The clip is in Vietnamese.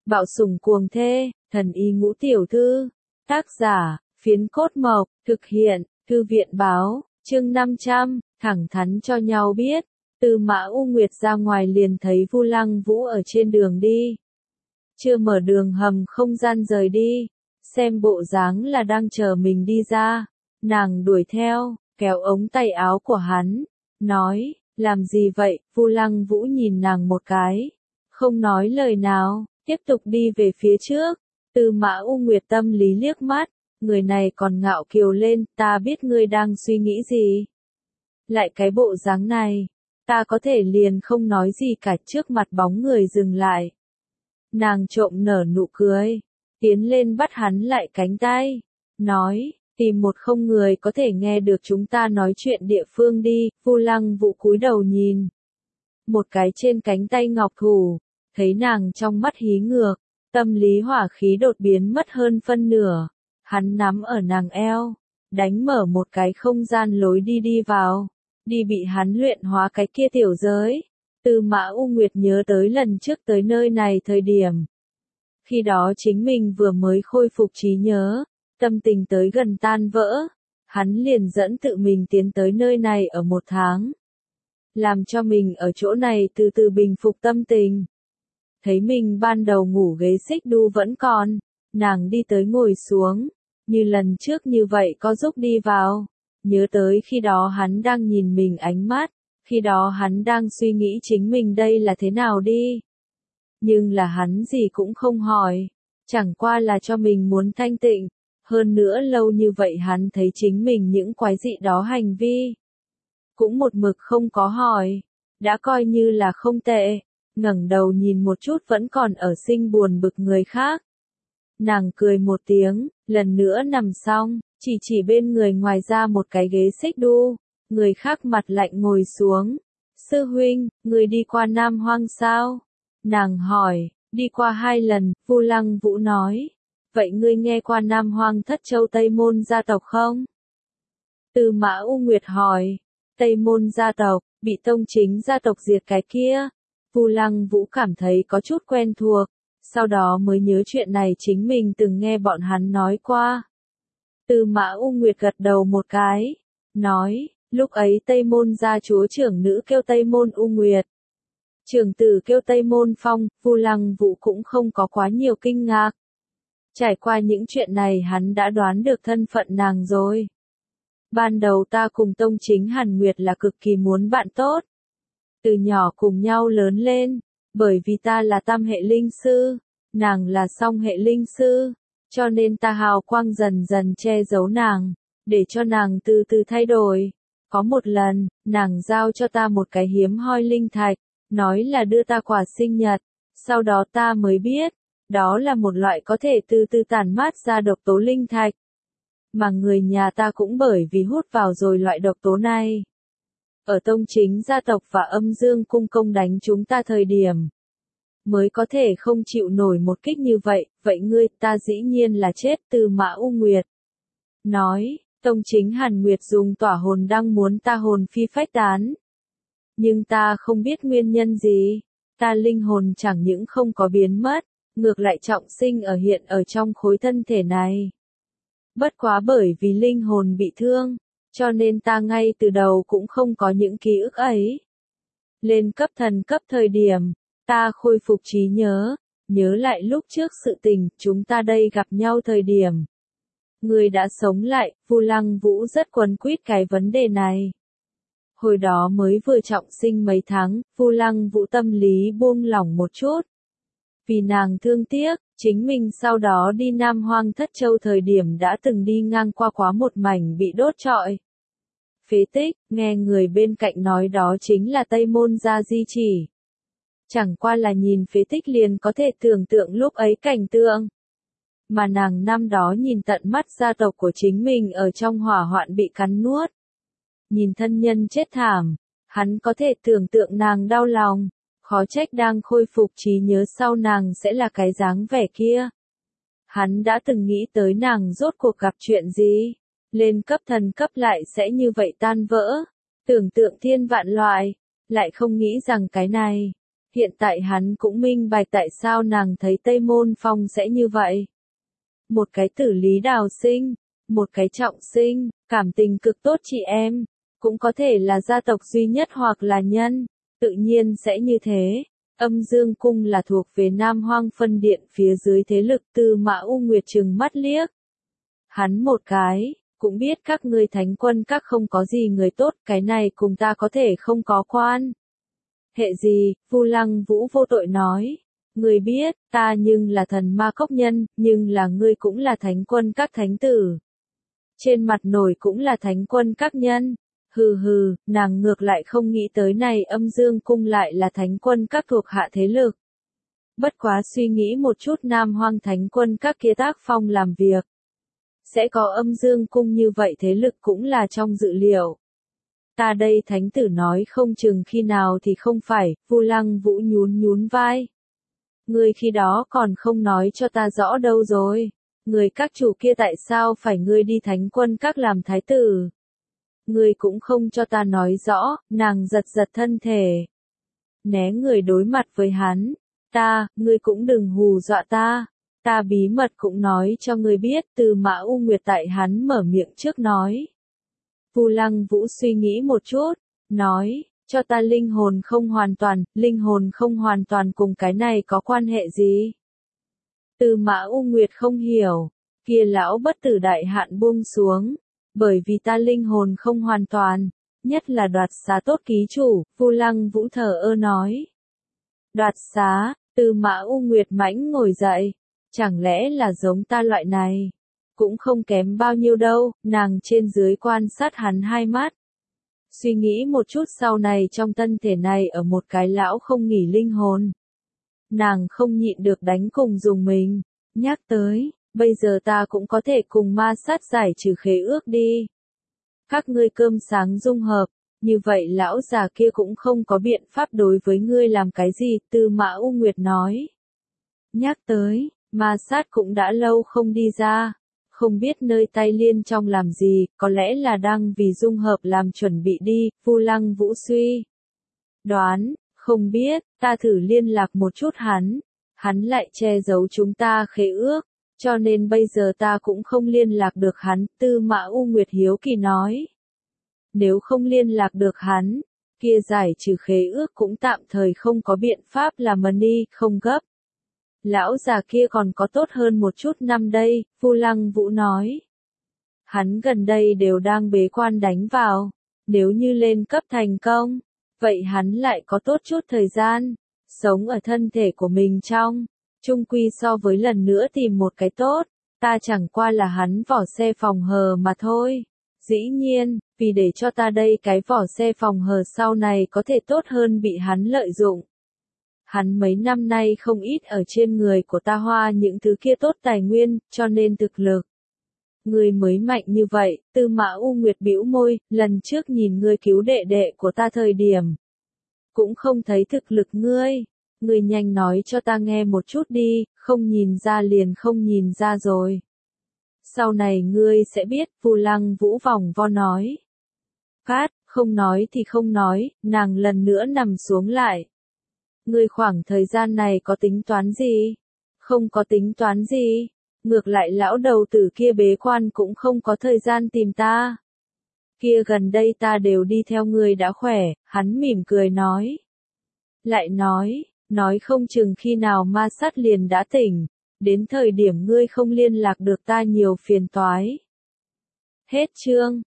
Bạo sủng cuồng thê, thần y ngũ tiểu thư. Tác giả, Phiến Cốt Mộc, thực hiện, Thư viện báo, chương 500, thẳng thắn cho nhau biết. Tư Mã U Nguyệt ra ngoài liền thấy Vu Lăng Vũ ở trên đường đi. Chưa mở đường hầm không gian rời đi, xem bộ dáng là đang chờ mình đi ra. Nàng đuổi theo, kéo ống tay áo của hắn, nói, làm gì vậy? Vu Lăng Vũ nhìn nàng một cái, không nói lời nào, tiếp tục đi về phía trước. Tư Mã U Nguyệt tâm lý liếc mắt, người này còn ngạo kiều lên, ta biết ngươi đang suy nghĩ gì. Lại cái bộ dáng này, ta có thể liền không nói gì cả. Trước mặt bóng người dừng lại. Nàng trộm nở nụ cười, tiến lên bắt hắn lại cánh tay, nói, tìm một không người có thể nghe được chúng ta nói chuyện địa phương đi. Vu Lăng Vũ cúi đầu nhìn một cái trên cánh tay ngọc thủ, thấy nàng trong mắt hí ngược, tâm lý hỏa khí đột biến mất hơn phân nửa. Hắn nắm ở nàng eo, đánh mở một cái không gian lối đi đi vào, đi bị hắn luyện hóa cái kia tiểu giới. Tư Mã U Nguyệt nhớ tới lần trước tới nơi này thời điểm. Khi đó chính mình vừa mới khôi phục trí nhớ, tâm tình tới gần tan vỡ. Hắn liền dẫn tự mình tiến tới nơi này ở 1 tháng. Làm cho mình ở chỗ này từ từ bình phục tâm tình. Thấy mình ban đầu ngủ ghế xích đu vẫn còn, nàng đi tới ngồi xuống, như lần trước như vậy có giúp đi vào. Nhớ tới khi đó hắn đang nhìn mình ánh mắt. Khi đó hắn đang suy nghĩ chính mình đây là thế nào đi. Nhưng là hắn gì cũng không hỏi. Chẳng qua là cho mình muốn thanh tịnh. Hơn nữa lâu như vậy hắn thấy chính mình những quái dị đó hành vi. Cũng một mực không có hỏi. Đã coi như là không tệ. Ngẩng đầu nhìn một chút vẫn còn ở sinh buồn bực người khác. Nàng cười một tiếng, lần nữa nằm xong, chỉ bên người ngoài ra một cái ghế xích đu. Người khác mặt lạnh ngồi xuống. Sư huynh, người đi qua Nam Hoang sao? Nàng hỏi, đi qua 2 lần. Vu Lăng Vũ nói, vậy ngươi nghe qua Nam Hoang Thất Châu Tây Môn gia tộc không? Tư Mã U Nguyệt hỏi, Tây Môn gia tộc, bị Tông Chính gia tộc diệt cái kia. Vu Lăng Vũ cảm thấy có chút quen thuộc, sau đó mới nhớ chuyện này chính mình từng nghe bọn hắn nói qua. Tư Mã U Nguyệt gật đầu một cái, nói, lúc ấy Tây Môn gia chúa trưởng nữ kêu Tây Môn U Nguyệt. Trưởng tử kêu Tây Môn Phong. Vu Lăng Vũ cũng không có quá nhiều kinh ngạc. Trải qua những chuyện này hắn đã đoán được thân phận nàng rồi. Ban đầu ta cùng Tông Chính Hàn Nguyệt là cực kỳ muốn bạn tốt. Từ nhỏ cùng nhau lớn lên, bởi vì ta là tam hệ linh sư, nàng là song hệ linh sư, cho nên ta hào quang dần dần che giấu nàng, để cho nàng từ từ thay đổi. Có một lần, nàng giao cho ta một cái hiếm hoi linh thạch, nói là đưa ta quà sinh nhật, sau đó ta mới biết, đó là một loại có thể từ từ tản mát ra độc tố linh thạch. Mà người nhà ta cũng bởi vì hút vào rồi loại độc tố này. Ở Tông Chính gia tộc và Âm Dương cung công đánh chúng ta thời điểm, mới có thể không chịu nổi một kích như vậy. Vậy ngươi, ta dĩ nhiên là chết. Tư Mã U Nguyệt nói, Tông Chính Hàn Nguyệt dùng tỏa hồn đăng muốn ta hồn phi phách tán. Nhưng ta không biết nguyên nhân gì, ta linh hồn chẳng những không có biến mất, ngược lại trọng sinh hiện ở trong khối thân thể này. Bất quá bởi vì linh hồn bị thương, cho nên ta ngay từ đầu cũng không có những ký ức ấy. Lên cấp thần cấp thời điểm, ta khôi phục trí nhớ, nhớ lại lúc trước sự tình chúng ta đây gặp nhau thời điểm. Người đã sống lại. Vu Lăng Vũ rất quấn quýt cái vấn đề này. Hồi đó mới vừa trọng sinh mấy tháng, Vu Lăng Vũ tâm lý buông lỏng một chút. Vì nàng thương tiếc, chính mình sau đó đi Nam Hoang Thất Châu thời điểm đã từng đi ngang qua quá một mảnh bị đốt trọi. Phế tích, nghe người bên cạnh nói đó chính là Tây Môn gia di chỉ. Chẳng qua là nhìn phế tích liền có thể tưởng tượng lúc ấy cảnh tượng. Mà nàng năm đó nhìn tận mắt gia tộc của chính mình ở trong hỏa hoạn bị cắn nuốt. Nhìn thân nhân chết thảm, hắn có thể tưởng tượng nàng đau lòng, khó trách đang khôi phục trí nhớ sau nàng sẽ là cái dáng vẻ kia. Hắn đã từng nghĩ tới nàng rốt cuộc gặp chuyện gì, lên cấp thần cấp lại sẽ như vậy tan vỡ, tưởng tượng thiên vạn loại, lại không nghĩ rằng cái này, Hiện tại hắn cũng minh bạch tại sao nàng thấy Tây Môn Phong sẽ như vậy. Một cái Tử Lý Đào sinh, một cái Trọng Sinh, cảm tình cực tốt chị em, cũng có thể là gia tộc duy nhất hoặc là nhân, tự nhiên sẽ như thế. Âm Dương Cung là thuộc về Nam Hoang phân điện phía dưới thế lực. Tư Mã U Nguyệt trừng mắt liếc hắn một cái, cũng biết các ngươi Thánh quân các không có gì người tốt, cái này cùng ta có thể không có quan hệ gì. Vu Lăng Vũ vô tội nói, ngươi biết, ta nhưng là thần ma cốc nhân, nhưng là ngươi cũng là Thánh quân các thánh tử. Trên mặt nổi cũng là Thánh quân các nhân. Hừ hừ, nàng ngược lại không nghĩ tới này Âm Dương Cung lại là Thánh quân các thuộc hạ thế lực. Bất quá suy nghĩ một chút Nam Hoang Thánh quân các kia tác phong làm việc. Sẽ có Âm Dương Cung như vậy thế lực cũng là trong dự liệu. Ta đây thánh tử nói không chừng khi nào thì không phải. Vu Lăng Vũ nhún vai. Ngươi khi đó còn không nói cho ta rõ đâu rồi. Người các chủ kia tại sao phải ngươi đi Thánh quân các làm thái tử? Ngươi cũng không cho ta nói rõ. Nàng giật thân thể, né người đối mặt với hắn. Ngươi cũng đừng hù dọa ta. Ta bí mật cũng nói cho ngươi biết. Tư Mã U Nguyệt tại hắn mở miệng trước nói. Vu Lăng Vũ suy nghĩ một chút, nói, cho ta linh hồn không hoàn toàn cùng cái này có quan hệ gì? Tư Mã U Nguyệt không hiểu, kia lão bất tử đại hạn buông xuống, bởi vì ta linh hồn không hoàn toàn, nhất là đoạt xá tốt ký chủ. Vu Lăng Vũ thở ơ nói. Đoạt xá? Tư Mã U Nguyệt mãnh ngồi dậy, chẳng lẽ là giống ta loại này? Cũng không kém bao nhiêu đâu. Nàng trên dưới quan sát hắn hai mắt. Suy nghĩ một chút sau này trong thân thể này ở một cái lão không nghỉ linh hồn. Nàng không nhịn được đánh cùng dùng mình. Nhắc tới, bây giờ ta cũng có thể cùng ma sát giải trừ khế ước đi. Các ngươi cơm sáng dung hợp, như vậy lão già kia cũng không có biện pháp đối với ngươi làm cái gì. Tư Mã U Nguyệt nói. Nhắc tới, ma sát cũng đã lâu không đi ra. Không biết nơi tay liên trong làm gì, có lẽ là đang vì dung hợp làm chuẩn bị đi. Vu Lăng Vũ suy đoán, không biết, ta thử liên lạc một chút hắn lại che giấu chúng ta khế ước, cho nên bây giờ ta cũng không liên lạc được hắn. Tư Mã U Nguyệt hiếu kỳ nói, nếu không liên lạc được hắn, kia giải trừ khế ước cũng tạm thời không có biện pháp làm đi, không gấp. Lão già kia còn có tốt hơn một chút năm đây. Vu Lăng Vũ nói. Hắn gần đây đều đang bế quan đánh vào. Nếu như lên cấp thành công, vậy hắn lại có tốt chút thời gian, sống ở thân thể của mình trong. Chung quy so với lần nữa tìm một cái tốt, ta chẳng qua là hắn vỏ xe phòng hờ mà thôi. Dĩ nhiên, vì để cho ta đây cái vỏ xe phòng hờ sau này có thể tốt hơn bị hắn lợi dụng. Hắn mấy năm nay không ít ở trên người của ta hoa những thứ kia tốt tài nguyên, cho nên thực lực. Ngươi mới mạnh như vậy. Tư Mã U Nguyệt bĩu môi, lần trước nhìn ngươi cứu đệ đệ của ta thời điểm. Cũng không thấy thực lực ngươi. Ngươi nhanh nói cho ta nghe một chút đi, không nhìn ra liền không nhìn ra rồi. Sau này ngươi sẽ biết. Vu Lăng Vũ vòng vo nói. Cát, không nói thì không nói. Nàng lần nữa nằm xuống lại. Ngươi khoảng thời gian này có tính toán gì? Không có tính toán gì. Ngược lại lão đầu tử kia bế quan cũng không có thời gian tìm ta. Kia gần đây ta đều đi theo ngươi đã khỏe. Hắn mỉm cười nói. Lại nói không chừng khi nào ma sát liền đã tỉnh. Đến thời điểm ngươi không liên lạc được ta nhiều phiền toái. Hết chương.